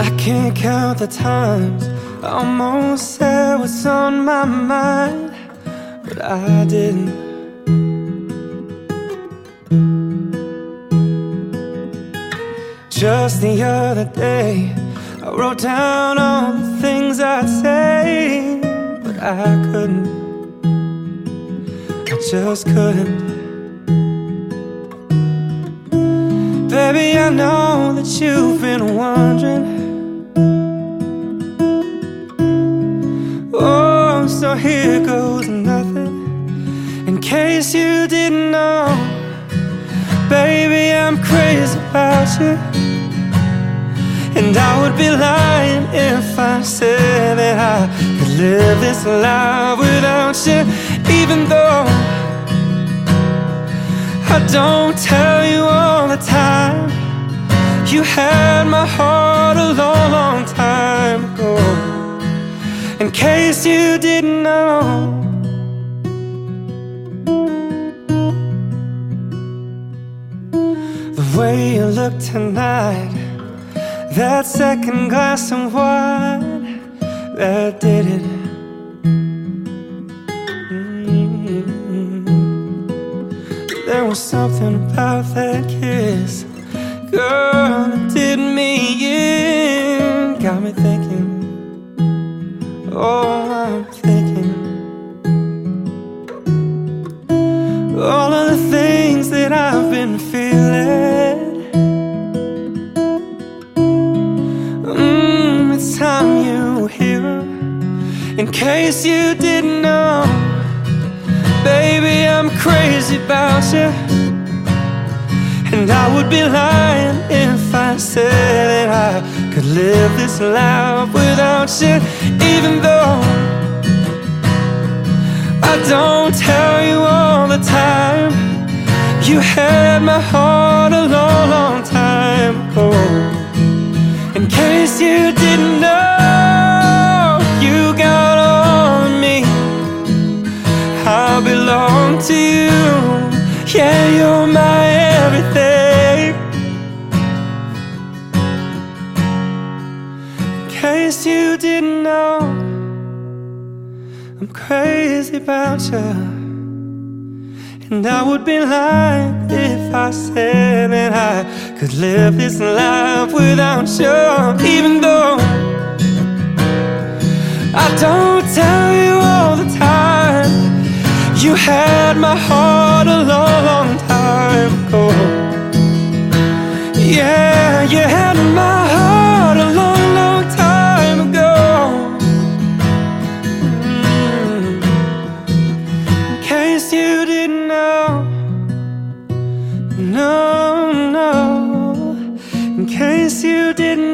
I can't count the times I almost said what's on my mind, but I didn't. Just the other day, I wrote down all the things I'd say, but I couldn't. I just couldn't. Baby, I know that you've been wondering. Oh, so here goes nothing. In case you didn't know, baby, I'm crazy about you. And I would be lying if I said that I could live this life without you. Even though I don't tell you all the time, you had my heart a long, long time ago. In case you didn't know, the way you look tonight, that second glass of wine, that did it. There was something about that kiss, girl, that did me in. Got me thinking, oh, I'm thinking all of the things that I've been feeling. It's time you hear 'em. In case you didn't know, baby, I'm crazy about you. And I would be lying if I said that I could live this life without you. Even though I don't tell you all the time, you had my heart a long, long time ago. In case you didn't know, you got all of me. I belong to you. Yeah, you're my everything. In case you didn't know, I'm crazy about you. And I would be lying if I said that I could live this life without you. Even though I don't tell you all the time, you had my heart a long, long time ago. Yeah, you had my heart a long, long time ago. In case you didn't know, no, no. In case you didn't